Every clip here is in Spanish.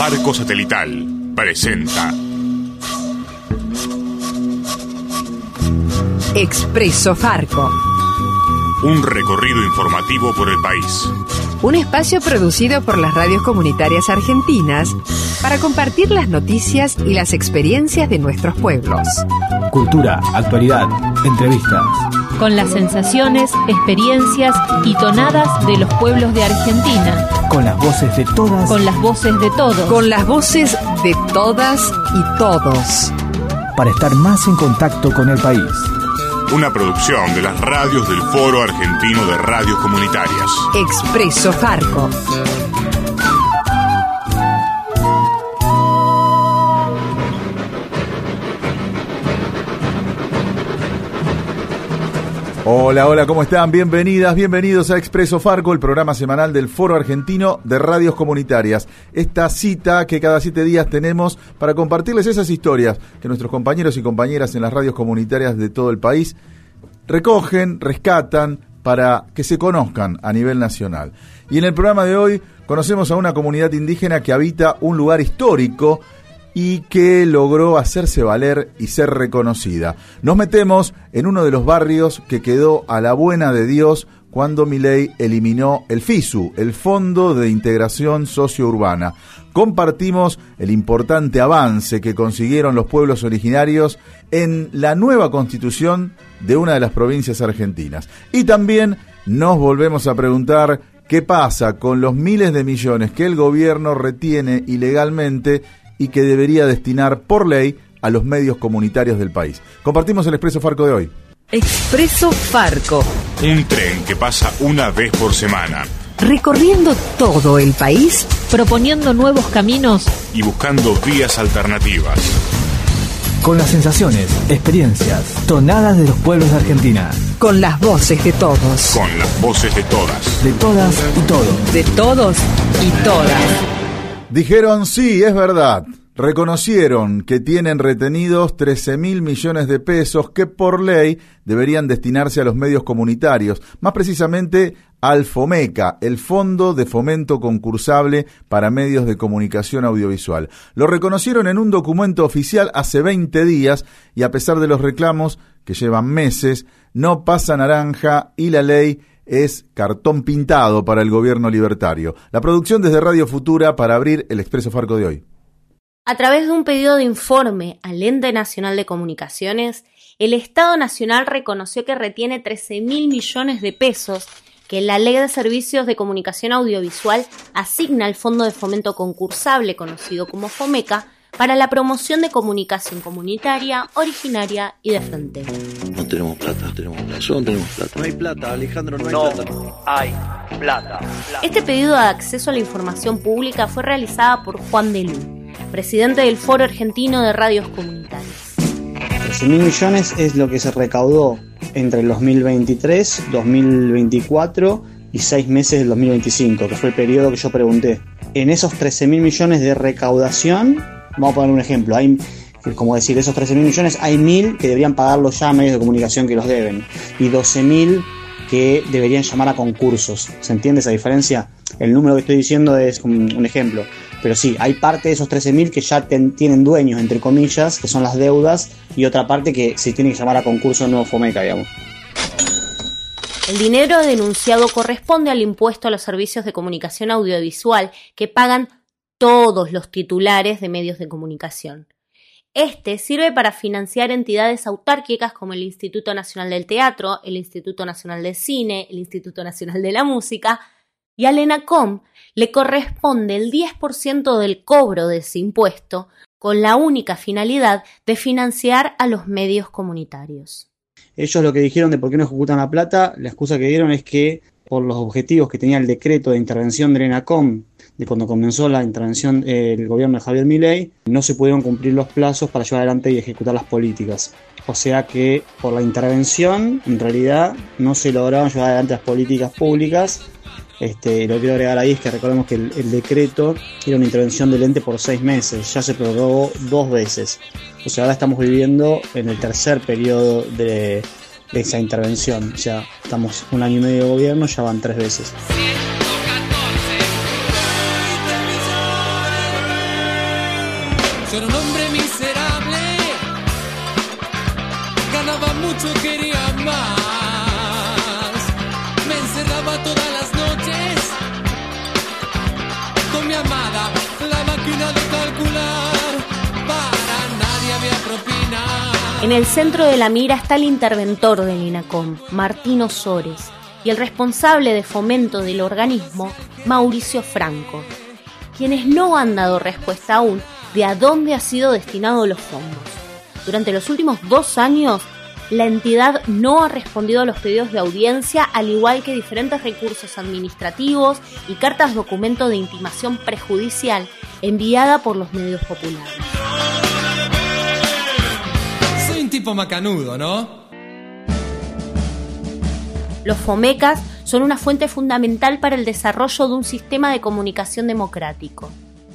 Farco Satelital presenta Expreso Farco. Un recorrido informativo por el país. Un espacio producido por las radios comunitarias argentinas para compartir las noticias y las experiencias de nuestros pueblos. Cultura, actualidad, entrevistas. Con las sensaciones, experiencias y tonadas de los pueblos de Argentina. Con las voces de todas. Con las voces de todos. Con las voces de todas y todos. Para estar más en contacto con el país. Una producción de las radios del Foro Argentino de Radios Comunitarias. Expreso Farco. Hola, ¿cómo están? Bienvenidas, bienvenidos a Expreso Farco, el programa semanal del Foro Argentino de Radios Comunitarias. Esta cita que cada 7 días tenemos para compartirles esas historias que nuestros compañeros y compañeras en las radios comunitarias de todo el país recogen, rescatan para que se conozcan a nivel nacional. Y en el programa de hoy conocemos a una comunidad indígena que habita un lugar histórico y que logró hacerse valer y ser reconocida. Nos metemos en uno de los barrios que quedó a la buena de Dios cuando Milei eliminó el FISU, el Fondo de Integración Sociourbana. Compartimos el importante avance que consiguieron los pueblos originarios en la nueva constitución de una de las provincias argentinas. Y también nos volvemos a preguntar qué pasa con los miles de millones que el gobierno retiene ilegalmente y que debería destinar por ley a los medios comunitarios del país. Compartimos el Expreso Farco de hoy. Expreso Farco. Un tren que pasa una vez por semana. Recorriendo todo el país, proponiendo nuevos caminos y buscando vías alternativas. Con las sensaciones, experiencias, tonadas de los pueblos de Argentina. Con las voces de todos. Con las voces de todas. De todas y todos. De todos y todas. Dijeron sí, es verdad. Reconocieron que tienen retenidos 13.000 millones de pesos que por ley deberían destinarse a los medios comunitarios, más precisamente al FOMECA, el Fondo de Fomento Concursable para Medios de Comunicación Audiovisual. Lo reconocieron en un documento oficial hace 20 días y a pesar de los reclamos que llevan meses, no pasa naranja y la ley es cartón pintado para el gobierno libertario. La producción desde Radio Futura para abrir el Expreso Farco de hoy. A través de un pedido de informe al Ente Nacional de Comunicaciones, el Estado Nacional reconoció que retiene 13.000 millones de pesos que la Ley de Servicios de Comunicación Audiovisual asigna al Fondo de Fomento Concursable, conocido como FOMECA, para la promoción de comunicación comunitaria, originaria y de frontera. No tenemos plata, Solo no tenemos plata. No hay plata, Alejandro, no hay plata. Hay plata. Este pedido de acceso a la información pública fue realizada por Juan de Lu, presidente del Foro Argentino de Radios Comunitarias. 13.000 millones es lo que se recaudó entre el 2023, 2024 y 6 meses del 2025, que fue el periodo que yo pregunté. En esos 13.000 millones de recaudación, vamos a poner un ejemplo, hay, como decir, esos 13.000 millones, hay 1.000 que deberían pagarlos ya a medios de comunicación que los deben, y 12.000 que deberían llamar a concursos. ¿Se entiende esa diferencia? El número que estoy diciendo es un ejemplo, pero sí, hay parte de esos 13.000 que ya tienen dueños, entre comillas, que son las deudas, y otra parte que se tiene que llamar a concurso nuevo FOMECA, digamos. El dinero denunciado corresponde al impuesto a los servicios de comunicación audiovisual que pagan todos los titulares de medios de comunicación. Este sirve para financiar entidades autárquicas como el Instituto Nacional del Teatro, el Instituto Nacional del Cine, el Instituto Nacional de la Música, y al ENACOM le corresponde el 10% del cobro de ese impuesto, con la única finalidad de financiar a los medios comunitarios. Ellos lo que dijeron de por qué no ejecutan la plata, la excusa que dieron es que por los objetivos que tenía el decreto de intervención del ENACOM, de cuando comenzó la intervención del gobierno de Javier Milei, no se pudieron cumplir los plazos para llevar adelante y ejecutar las políticas. O sea que por la intervención, en realidad, no se lograron llevar adelante las políticas públicas. Lo que quiero agregar ahí es que recordemos que el decreto era una intervención del ente por 6 meses, ya se prorrogó 2 veces. O sea, ahora estamos viviendo en el tercer periodo de esa intervención. O sea, estamos 1 año y medio de gobierno, ya van 3 veces. Yo era un hombre miserable, ganaba mucho, quería más. Me encerraba todas las noches con mi amada, la máquina de calcular. Para nadie había propina. En el centro de la mira está el interventor del INACOM, Martín Ozores, y el responsable de fomento del organismo, Mauricio Franco, quienes no han dado respuesta aún de a dónde han sido destinados los fondos. Durante los últimos 2 años, la entidad no ha respondido a los pedidos de audiencia, al igual que diferentes recursos administrativos y cartas documento de intimación prejudicial enviada por los medios populares. Soy un tipo macanudo, ¿no? Los FOMECAS son una fuente fundamental para el desarrollo de un sistema de comunicación democrático.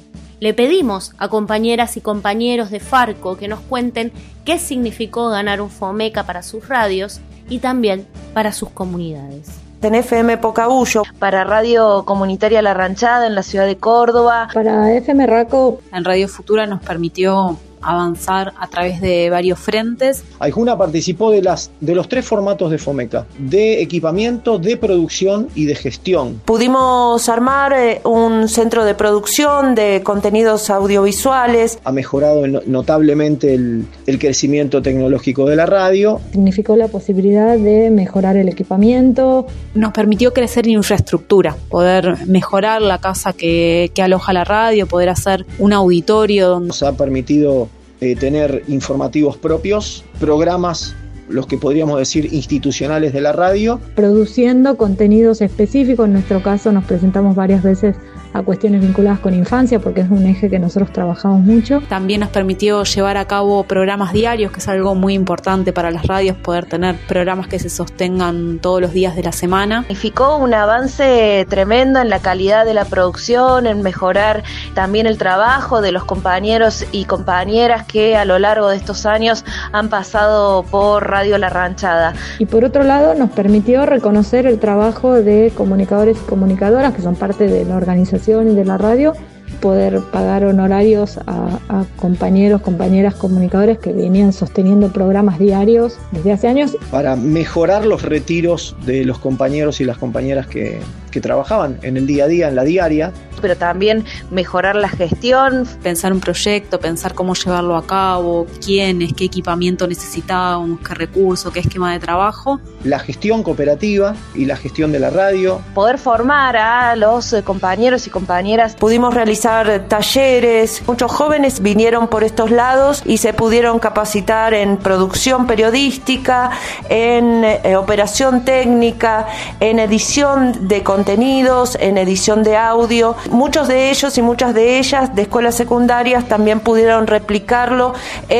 Le pedimos a compañeras y compañeros de Farco que nos cuenten qué significó ganar un FOMECA para sus radios y también para sus comunidades. En FM Pocahullo, para Radio Comunitaria La Ranchada en la ciudad de Córdoba. Para FM Raco, en Radio Futura nos permitió avanzar a través de varios frentes. Aijuna participó de los 3 formatos de FOMECA, de equipamiento, de producción y de gestión. Pudimos armar un centro de producción de contenidos audiovisuales. Ha mejorado notablemente el crecimiento tecnológico de la radio. Significó la posibilidad de mejorar el equipamiento. Nos permitió crecer en infraestructura, poder mejorar la casa que aloja la radio, poder hacer un auditorio. Nos ha permitido tener informativos propios, programas, los que podríamos decir institucionales de la radio. Produciendo contenidos específicos, en nuestro caso nos presentamos varias veces a cuestiones vinculadas con infancia, porque es un eje que nosotros trabajamos mucho. También nos permitió llevar a cabo programas diarios, que es algo muy importante para las radios, poder tener programas que se sostengan todos los días de la semana. Significó un avance tremendo en la calidad de la producción, en mejorar también el trabajo de los compañeros y compañeras que a lo largo de estos años han pasado por Radio La Ranchada. Y por otro lado nos permitió reconocer el trabajo de comunicadores y comunicadoras que son parte de la organización y de la radio, poder pagar honorarios a compañeros, compañeras, comunicadores que venían sosteniendo programas diarios desde hace años. Para mejorar los retiros de los compañeros y las compañeras que trabajaban en el día a día, en la diaria. Pero también mejorar la gestión. Pensar un proyecto, pensar cómo llevarlo a cabo, quiénes, qué equipamiento necesitábamos, qué recurso, qué esquema de trabajo. La gestión cooperativa y la gestión de la radio. Poder formar a los compañeros y compañeras. Pudimos realizar talleres. Muchos jóvenes vinieron por estos lados y se pudieron capacitar en producción periodística, en operación técnica, en edición de contenidos, en edición de audio. Muchos de ellos y muchas de ellas de escuelas secundarias también pudieron replicarlo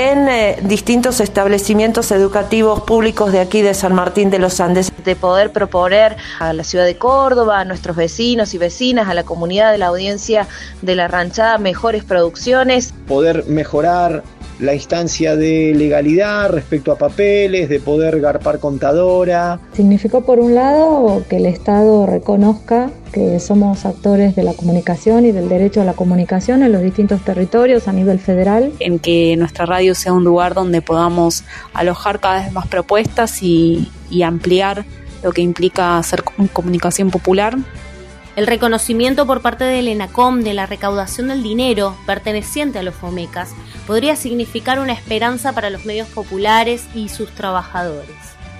en distintos establecimientos educativos públicos de aquí de San Martín de los Andes. De poder proponer a la ciudad de Córdoba, a nuestros vecinos y vecinas, a la comunidad de la audiencia de La Ranchada, mejores producciones. Poder mejorar la instancia de legalidad respecto a papeles, de poder garpar contadora. Significó por un lado que el Estado reconozca que somos actores de la comunicación y del derecho a la comunicación en los distintos territorios a nivel federal. En que nuestra radio sea un lugar donde podamos alojar cada vez más propuestas y ampliar lo que implica hacer comunicación popular. El reconocimiento por parte del ENACOM de la recaudación del dinero perteneciente a los FOMECAS podría significar una esperanza para los medios populares y sus trabajadores.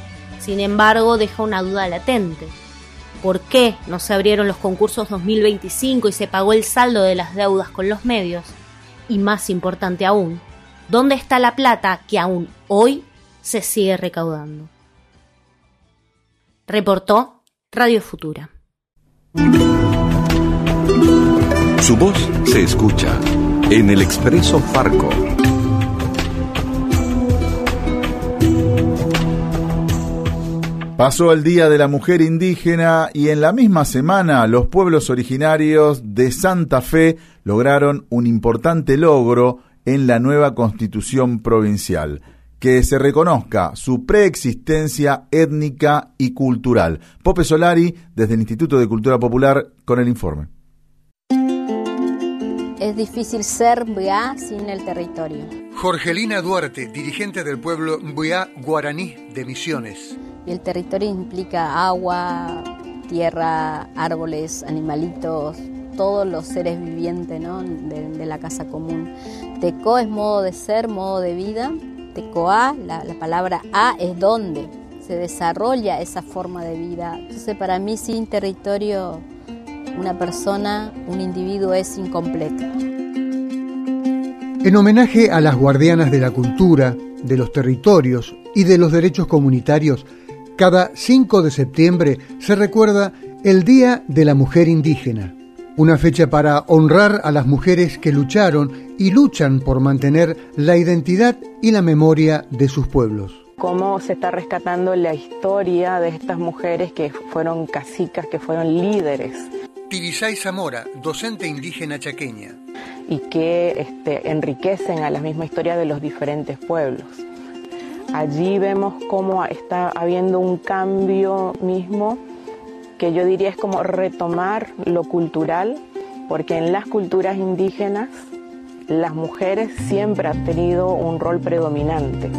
Sin embargo, deja una duda latente. ¿Por qué no se abrieron los concursos 2025 y se pagó el saldo de las deudas con los medios? Y más importante aún, ¿dónde está la plata que aún hoy se sigue recaudando? Reportó Radio Futura. Su voz se escucha en el Expreso Farco. Pasó el Día de la Mujer Indígena y en la misma semana los pueblos originarios de Santa Fe lograron un importante logro en la nueva Constitución provincial: que se reconozca su preexistencia étnica y cultural. Pope Solari, desde el Instituto de Cultura Popular, con el informe. Es difícil ser Mbuya sin el territorio. Jorgelina Duarte, dirigente del pueblo Mbuya Guaraní de Misiones. Y el territorio implica agua, tierra, árboles, animalitos, todos los seres vivientes, ¿no? de la casa común. Teco es modo de ser, modo de vida. Tecoa, la palabra A es donde se desarrolla esa forma de vida. Entonces para mí sin territorio una persona, un individuo es incompleto. En homenaje a las guardianas de la cultura, de los territorios y de los derechos comunitarios, cada 5 de septiembre se recuerda el Día de la Mujer Indígena, una fecha para honrar a las mujeres que lucharon y luchan por mantener la identidad y la memoria de sus pueblos. Cómo se está rescatando la historia de estas mujeres que fueron cacicas, que fueron líderes. Tibisay Zamora, docente indígena chaqueña. Y que enriquecen a la misma historia de los diferentes pueblos. Allí vemos cómo está habiendo un cambio mismo, que yo diría es como retomar lo cultural, porque en las culturas indígenas las mujeres siempre han tenido un rol predominante.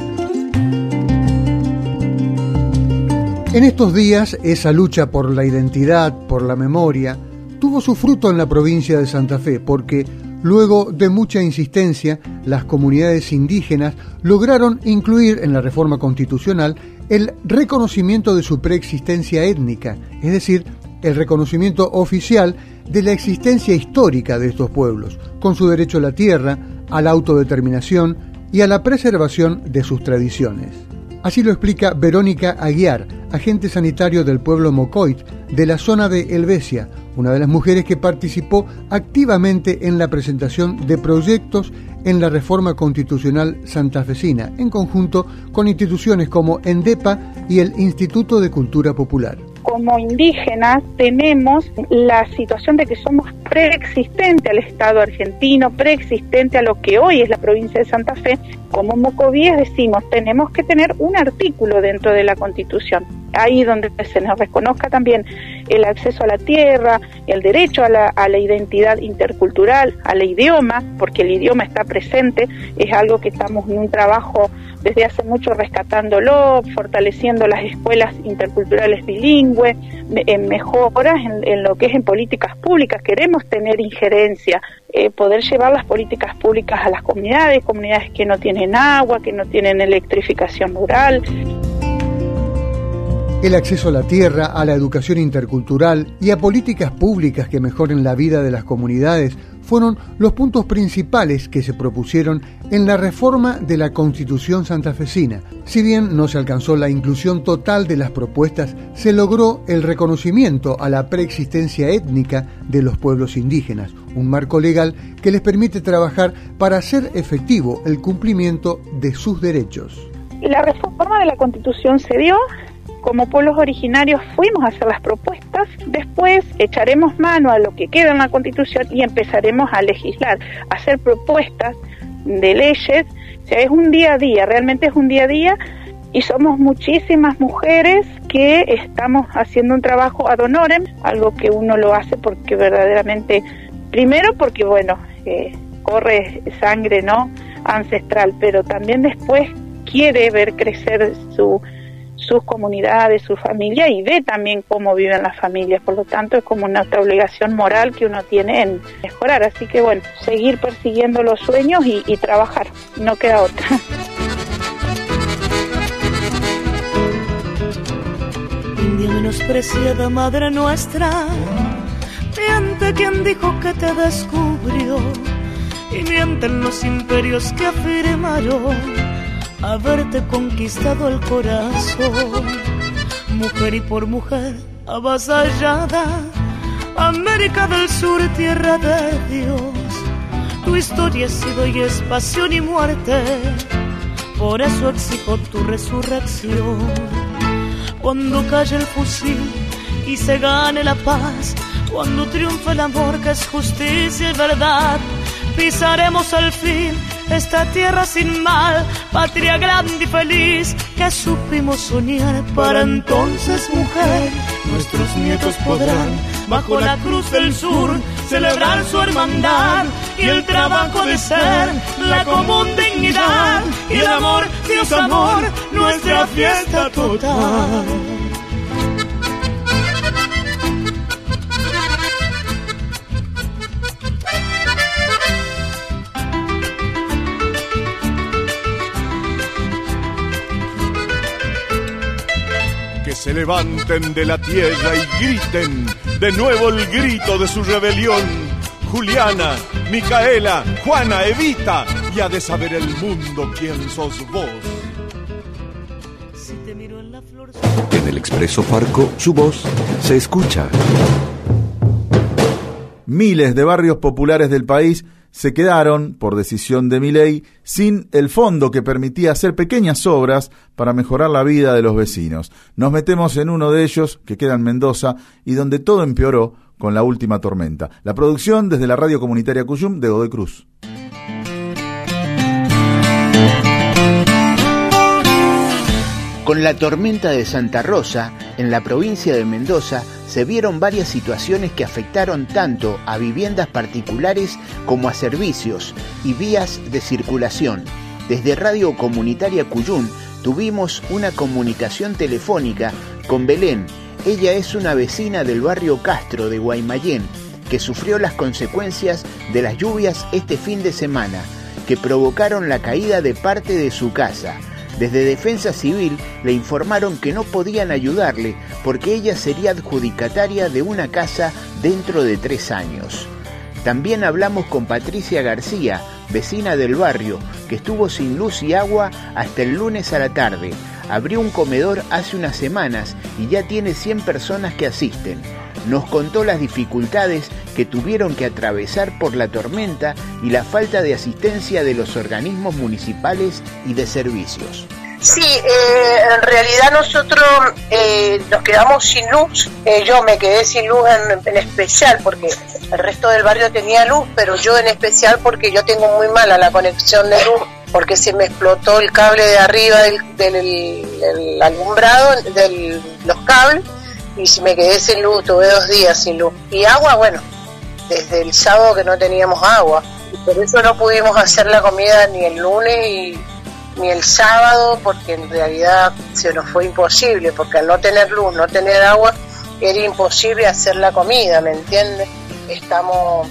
En estos días, esa lucha por la identidad, por la memoria, tuvo su fruto en la provincia de Santa Fe, porque luego de mucha insistencia, las comunidades indígenas lograron incluir en la reforma constitucional el reconocimiento de su preexistencia étnica, es decir, el reconocimiento oficial de la existencia histórica de estos pueblos, con su derecho a la tierra, a la autodeterminación y a la preservación de sus tradiciones. Así lo explica Verónica Aguiar, agente sanitario del pueblo Mocoit, de la zona de Helvecia, una de las mujeres que participó activamente en la presentación de proyectos en la reforma constitucional santafesina, en conjunto con instituciones como ENDEPA y el Instituto de Cultura Popular. Como indígenas tenemos la situación de que somos preexistente al Estado argentino, preexistente a lo que hoy es la provincia de Santa Fe. Como mocovíes decimos, tenemos que tener un artículo dentro de la Constitución, ahí donde se nos reconozca también el acceso a la tierra, el derecho a la identidad intercultural, al idioma, porque el idioma está presente, es algo que estamos en un trabajo desde hace mucho rescatándolo, fortaleciendo las escuelas interculturales bilingües, en mejoras en lo que es en políticas públicas. Queremos tener injerencia, poder llevar las políticas públicas a las comunidades que no tienen agua, que no tienen electrificación rural. El acceso a la tierra, a la educación intercultural y a políticas públicas que mejoren la vida de las comunidades fueron los puntos principales que se propusieron en la reforma de la Constitución santafesina. Si bien no se alcanzó la inclusión total de las propuestas, se logró el reconocimiento a la preexistencia étnica de los pueblos indígenas, un marco legal que les permite trabajar para hacer efectivo el cumplimiento de sus derechos. La reforma de la Constitución se dio. Como pueblos originarios fuimos a hacer las propuestas, después echaremos mano a lo que queda en la Constitución y empezaremos a legislar, a hacer propuestas de leyes. O sea, es un día a día, realmente es un día a día, y somos muchísimas mujeres que estamos haciendo un trabajo ad honorem, algo que uno lo hace porque verdaderamente, primero porque corre sangre, ¿no?, ancestral, pero también después quiere ver crecer sus comunidades, su familia, y ve también cómo viven las familias. Por lo tanto, es como una obligación moral que uno tiene en mejorar. Así que seguir persiguiendo los sueños y trabajar, no queda otra. India menospreciada, madre nuestra, miente quien dijo que te descubrió, y mienten los imperios que afirmaron haberte conquistado el corazón. Mujer y por mujer avasallada, América del Sur, tierra de Dios, tu historia ha sido y es pasión y muerte, por eso exijo tu resurrección. Cuando calle el fusil y se gane la paz, cuando triunfe el amor que es justicia y verdad, pisaremos al fin esta tierra sin mal, patria grande y feliz que supimos soñar. Para entonces, mujer, nuestros nietos podrán bajo la cruz del sur celebrar su hermandad y el trabajo de ser, la común dignidad y el amor, Dios amor, nuestra fiesta total. Que se levanten de la tierra y griten de nuevo el grito de su rebelión. Juliana, Micaela, Juana, Evita, y ha de saber el mundo quién sos vos. En el Expreso Farco, su voz se escucha. Miles de barrios populares del país se quedaron, por decisión de Milei, sin el fondo que permitía hacer pequeñas obras para mejorar la vida de los vecinos. Nos metemos en uno de ellos, que queda en Mendoza, y donde todo empeoró con la última tormenta. La producción desde la Radio Comunitaria Cuyum de Godoy Cruz. Con la tormenta de Santa Rosa, en la provincia de Mendoza, se vieron varias situaciones que afectaron tanto a viviendas particulares como a servicios y vías de circulación. Desde Radio Comunitaria Cuyum tuvimos una comunicación telefónica con Belén. Ella es una vecina del barrio Castro de Guaymallén, que sufrió las consecuencias de las lluvias este fin de semana, que provocaron la caída de parte de su casa. Desde Defensa Civil le informaron que no podían ayudarle porque ella sería adjudicataria de una casa dentro de 3 años. También hablamos con Patricia García, vecina del barrio, que estuvo sin luz y agua hasta el lunes a la tarde. Abrió un comedor hace unas semanas y ya tiene 100 personas que asisten. Nos contó las dificultades que tuvieron que atravesar por la tormenta y la falta de asistencia de los organismos municipales y de servicios. Sí, en realidad nosotros nos quedamos sin luz. Yo me quedé sin luz en especial porque el resto del barrio tenía luz, pero yo en especial porque yo tengo muy mala la conexión de luz, porque se me explotó el cable de arriba del alumbrado, de los cables, y me quedé sin luz, tuve 2 días sin luz. Y agua, bueno, desde el sábado que no teníamos agua, y por eso no pudimos hacer la comida ni el lunes ni el sábado, porque en realidad se nos fue imposible, porque al no tener luz, no tener agua, era imposible hacer la comida, ¿me entiendes? Estamos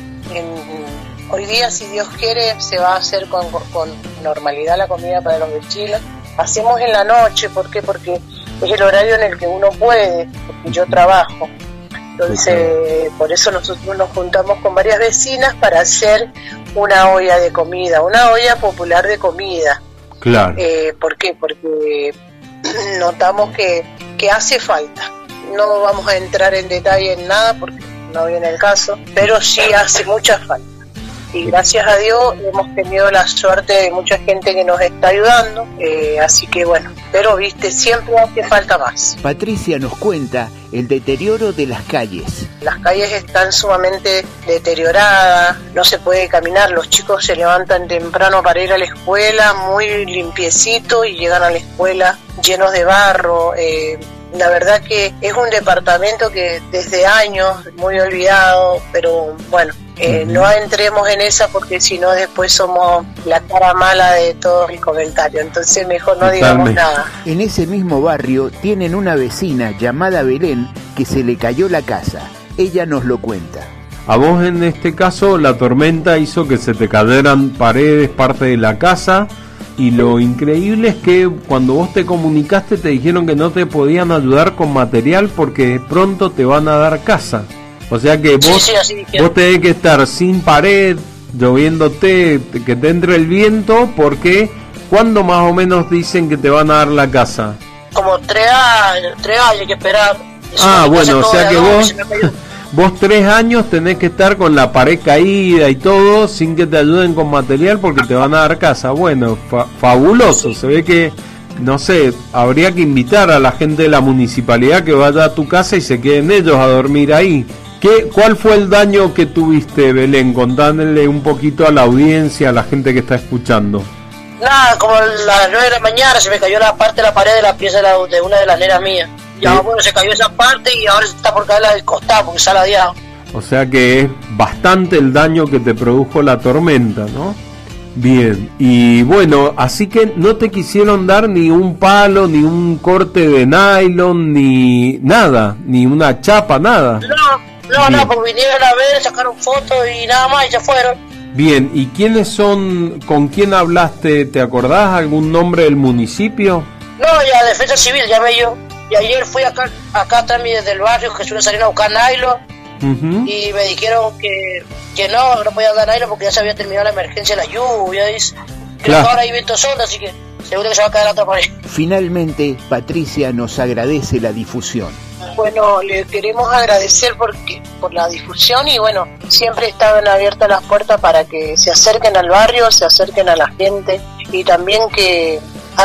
hoy día, si Dios quiere, se va a hacer con normalidad la comida para los vecinos. Hacemos en la noche, ¿por qué? Porque es el horario en el que uno puede, porque yo trabajo. Entonces, por eso nosotros nos juntamos con varias vecinas para hacer una olla de comida, una olla popular de comida. Claro. ¿Por qué? Porque notamos que hace falta. No vamos a entrar en detalle en nada porque no viene el caso, pero sí hace mucha falta. Y gracias a Dios hemos tenido la suerte de mucha gente que nos está ayudando, así que bueno, pero viste, siempre hace falta más. Patricia nos cuenta el deterioro de las calles. Las calles están sumamente deterioradas, no se puede caminar, los chicos se levantan temprano para ir a la escuela, muy limpiecitos, y llegan a la escuela llenos de barro. La verdad que es un departamento que desde años muy olvidado, pero bueno, no entremos en esa porque si no después somos la cara mala de todo el comentario, entonces mejor no digamos nada. En ese mismo barrio tienen una vecina llamada Belén que se le cayó la casa. Ella nos lo cuenta. A vos en este caso la tormenta hizo que se te cayeran paredes, parte de la casa. Y lo increíble es que cuando vos te comunicaste te dijeron que no te podían ayudar con material porque pronto te van a dar casa. O sea que vos tenés que estar sin pared, lloviéndote, que te entre el viento, porque ¿cuándo más o menos dicen que te van a dar la casa? Como 3 años hay que esperar. Bueno, o sea que vos 3 años tenés que estar con la pared caída y todo, sin que te ayuden con material porque te van a dar casa. Bueno, fabuloso. Se ve que, no sé, habría que invitar a la gente de la municipalidad que vaya a tu casa y se queden ellos a dormir ahí. ¿Cuál fue el daño que tuviste, Belén? Contánle un poquito a la audiencia, a la gente que está escuchando. Nada, como a las 9 de la mañana se me cayó la parte de la pared de la pieza de una de las nenas mías. Ya bueno, se cayó esa parte y ahora se está por caer la del costado porque se ha ladeado. O sea que es bastante el daño que te produjo la tormenta, ¿no? Bien, y bueno, así que no te quisieron dar ni un palo, ni un corte de nylon, ni nada, ni una chapa, nada. No, porque vinieron a ver, sacaron fotos y nada más y se fueron. Bien, ¿y quiénes son, con quién hablaste? ¿Te acordás algún nombre del municipio? No, ya Defensa Civil llamé yo. Y ayer fui acá también desde el barrio, que suele salir a buscar nylon. Y me dijeron que no podían dar nylon porque ya se había terminado la emergencia de la lluvia. Dice. Creo que ahora hay viento sonda, así que seguro que se va a caer la otra por ahí. Finalmente, Patricia nos agradece la difusión. Bueno, le queremos agradecer por la difusión y bueno, siempre estaban abiertas las puertas para que se acerquen al barrio, se acerquen a la gente y también que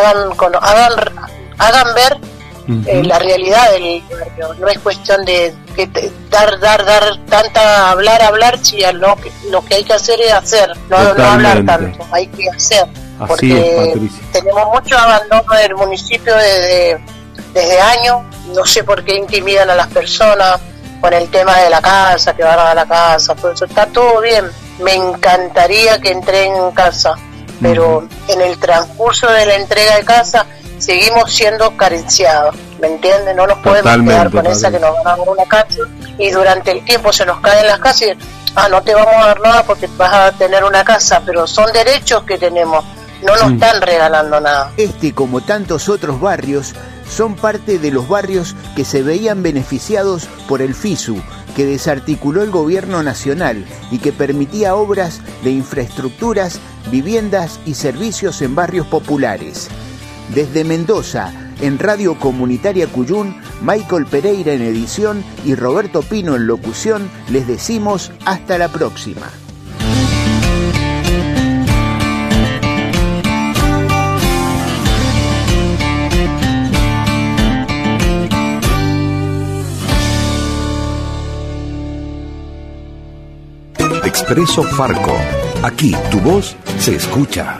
hagan ver la realidad del barrio. No es cuestión de dar hablar, si lo que hay que hacer es hacer, no hablar tanto, hay que hacer. Así porque es, Patricia. Tenemos mucho abandono del municipio desde años. No sé por qué intimidan a las personas con el tema de la casa, que van a la casa, todo eso. Está todo bien, me encantaría que entreguen casa, pero en el transcurso de la entrega de casa seguimos siendo carenciados, ¿me entienden? No nos podemos quedar con esa que nos van a dar una casa y durante el tiempo se nos caen las casas y no te vamos a dar nada porque vas a tener una casa, pero son derechos que tenemos, no nos están regalando nada. Este, como tantos otros barrios, son parte de los barrios que se veían beneficiados por el FISU, que desarticuló el gobierno nacional y que permitía obras de infraestructuras, viviendas y servicios en barrios populares. Desde Mendoza, en Radio Comunitaria Cuyún, Michael Pereira en edición y Roberto Pino en locución, les decimos hasta la próxima. Expreso Farco. Aquí tu voz se escucha.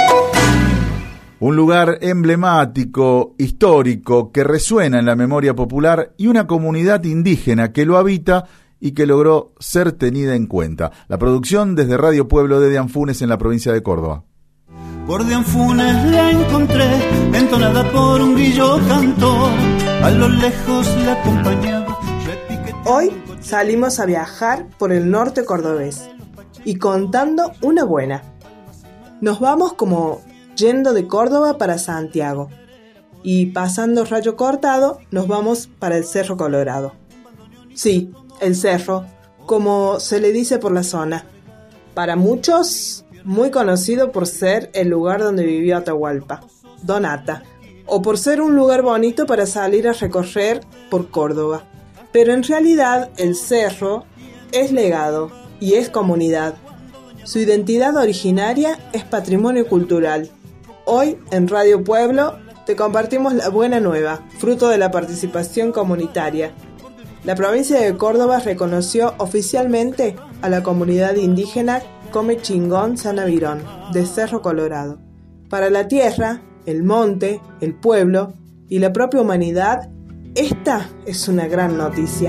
Un lugar emblemático, histórico, que resuena en la memoria popular y una comunidad indígena que lo habita y que logró ser tenida en cuenta. La producción desde Radio Pueblo de Dianfunes en la provincia de Córdoba. Por Dianfunes la encontré, entonada por un grillo cantor, a lo lejos la acompañaba. Hoy salimos a viajar por el norte cordobés y contando una buena. Nos vamos como yendo de Córdoba para Santiago y pasando Rayo Cortado nos vamos para el Cerro Colorado. Sí, el cerro, como se le dice por la zona. Para muchos, muy conocido por ser el lugar donde vivió Atahualpa, Don Ata, o por ser un lugar bonito para salir a recorrer por Córdoba. Pero en realidad el cerro es legado y es comunidad. Su identidad originaria es patrimonio cultural. Hoy en Radio Pueblo te compartimos la buena nueva, fruto de la participación comunitaria. La provincia de Córdoba reconoció oficialmente a la comunidad indígena Comechingón Sanavirón de Cerro Colorado. Para la tierra, el monte, el pueblo y la propia humanidad, esta es una gran noticia.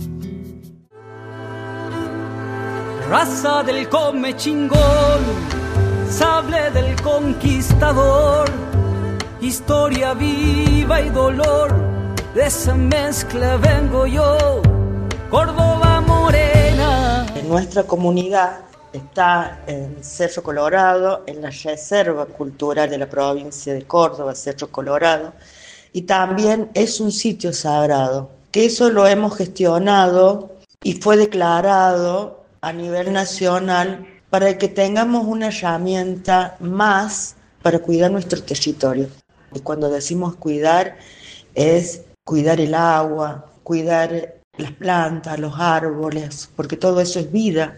Raza del Comechingón, sable del conquistador, historia viva y dolor, de esa mezcla vengo yo, Córdoba morena. En nuestra comunidad está en Cerro Colorado, en la Reserva Cultural de la provincia de Córdoba, Cerro Colorado, y también es un sitio sagrado, que eso lo hemos gestionado y fue declarado a nivel nacional para que tengamos una herramienta más para cuidar nuestro territorio. Y cuando decimos cuidar, es cuidar el agua, cuidar las plantas, los árboles, porque todo eso es vida.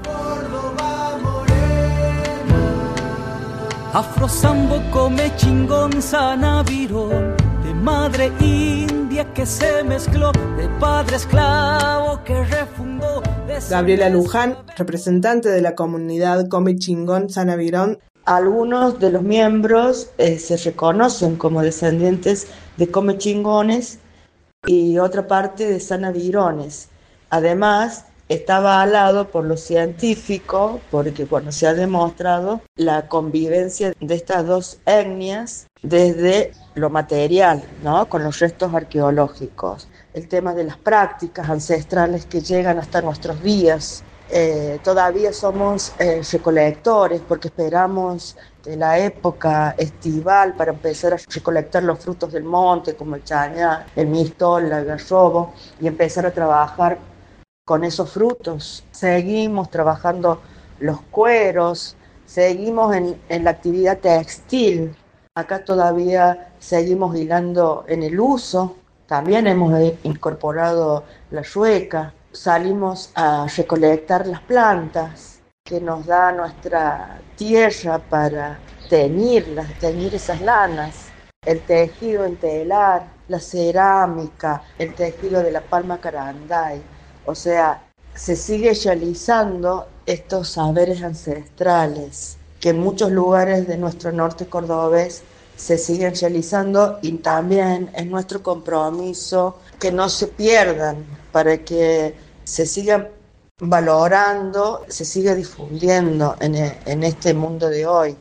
Afrosambo Comechingón Sanavirón, de madre india que se mezcló, de padre esclavo que refundó. Gabriela Luján, representante de la comunidad Comechingón Sanavirón. Algunos de los miembros se reconocen como descendientes de comechingones y otra parte de sanavirones. Además, está avalado por los científicos, porque se ha demostrado la convivencia de estas dos etnias desde lo material, ¿no? Con los restos arqueológicos. El tema de las prácticas ancestrales que llegan hasta nuestros días. Todavía somos recolectores porque esperamos de la época estival para empezar a recolectar los frutos del monte como el chañar, el mistol, el algarrobo y empezar a trabajar con esos frutos. Seguimos trabajando los cueros, seguimos en la actividad textil. Acá todavía seguimos hilando en el uso, también hemos incorporado la yueca. Salimos a recolectar las plantas que nos da nuestra tierra para teñir esas lanas, el tejido en telar, la cerámica, el tejido de la palma caranday. O sea, se sigue realizando estos saberes ancestrales que en muchos lugares de nuestro norte cordobés se siguen realizando, y también es nuestro compromiso que no se pierdan para que se sigan valorando, se siga difundiendo en este mundo de hoy.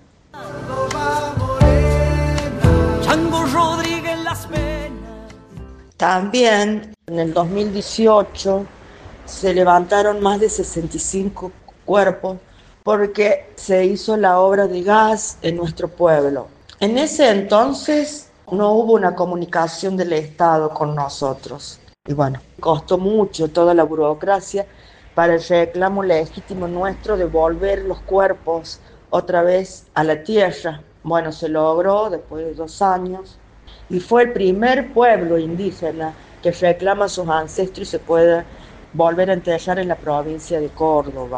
También en el 2018 se levantaron más de 65 cuerpos porque se hizo la obra de gas en nuestro pueblo. En ese entonces no hubo una comunicación del Estado con nosotros. Y costó mucho toda la burocracia para el reclamo legítimo nuestro de volver los cuerpos otra vez a la tierra. Se logró después de 2 años y fue el primer pueblo indígena que reclama a sus ancestros y se puede volver a enterrar en la provincia de Córdoba.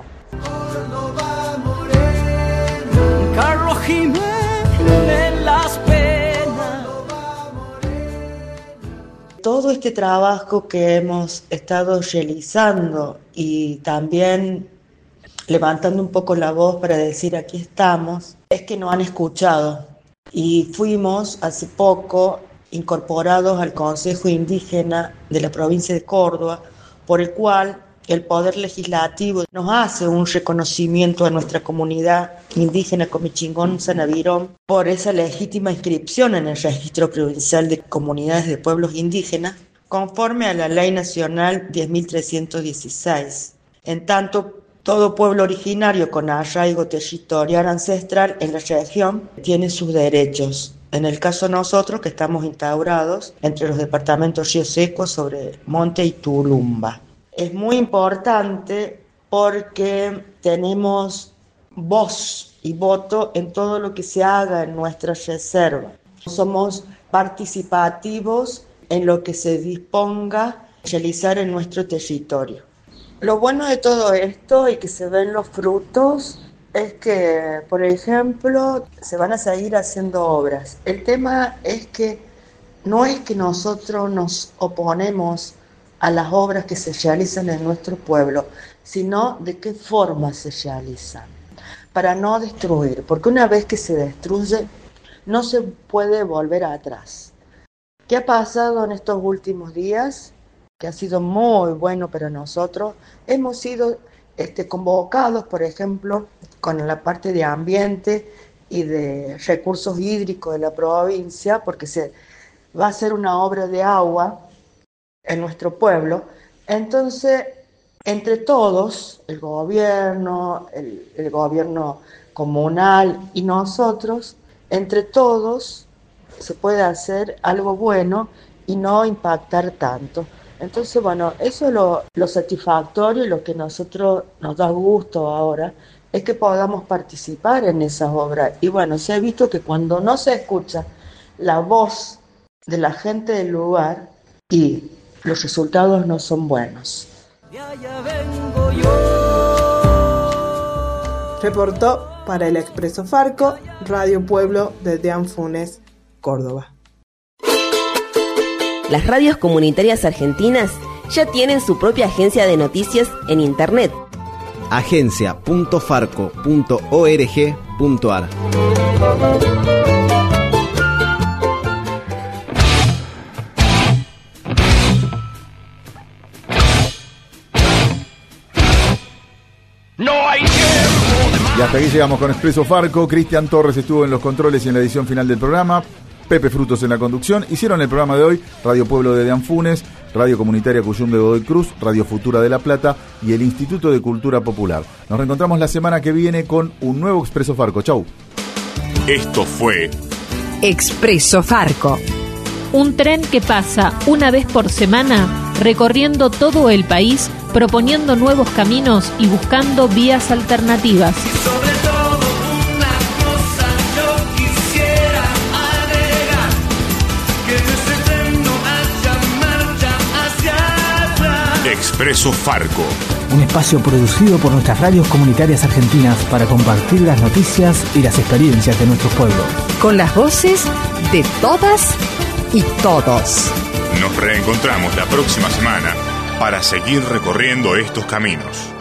Carlos Jiménez las penas. Todo este trabajo que hemos estado realizando y también levantando un poco la voz para decir aquí estamos, es que nos han escuchado. Y fuimos hace poco incorporados al Consejo Indígena de la provincia de Córdoba, por el cual el Poder Legislativo nos hace un reconocimiento a nuestra comunidad indígena Comichingón Sanavirón por esa legítima inscripción en el Registro Provincial de Comunidades de Pueblos Indígenas, conforme a la Ley Nacional 10.316. En tanto, todo pueblo originario con arraigo territorial ancestral en la región tiene sus derechos. En el caso de nosotros, que estamos instaurados entre los departamentos Río Seco, Sobremonte y Tulumba. Es muy importante porque tenemos voz y voto en todo lo que se haga en nuestra reserva. Somos participativos en lo que se disponga a realizar en nuestro territorio. Lo bueno de todo esto y que se ven los frutos es que, por ejemplo, se van a seguir haciendo obras. El tema es que no es que nosotros nos oponemos a las obras que se realizan en nuestro pueblo, sino de qué forma se realizan, para no destruir, porque una vez que se destruye, no se puede volver atrás. ¿Qué ha pasado en estos últimos días? Que ha sido muy bueno para nosotros. Hemos sido convocados, por ejemplo, con la parte de ambiente y de recursos hídricos de la provincia, porque se va a hacer una obra de agua en nuestro pueblo. Entonces, entre todos, el gobierno, el gobierno comunal y nosotros, entre todos se puede hacer algo bueno y no impactar tanto. Entonces, eso es lo satisfactorio y lo que a nosotros nos da gusto ahora, es que podamos participar en esas obras. Y se ha visto que cuando no se escucha la voz de la gente del lugar, y los resultados no son buenos. Reportó para el Expreso Farco, Radio Pueblo desde Anfunes, Córdoba. Las radios comunitarias argentinas ya tienen su propia agencia de noticias en Internet. agencia.farco.org.ar. No hay tiempo. Y hasta aquí llegamos con Expreso Farco. Cristian Torres estuvo en los controles y en la edición final del programa. Pepe Frutos en la conducción. Hicieron el programa de hoy Radio Pueblo de Anfunes, Radio Comunitaria Cuyum de Godoy Cruz, Radio Futura de La Plata y el Instituto de Cultura Popular. Nos reencontramos la semana que viene con un nuevo Expreso Farco. Chau. Esto fue Expreso Farco. Un tren que pasa una vez por semana recorriendo todo el país, proponiendo nuevos caminos y buscando vías alternativas. Expreso Farco. Un espacio producido por nuestras radios comunitarias argentinas para compartir las noticias y las experiencias de nuestros pueblos. Con las voces de todas y todos. Nos reencontramos la próxima semana para seguir recorriendo estos caminos.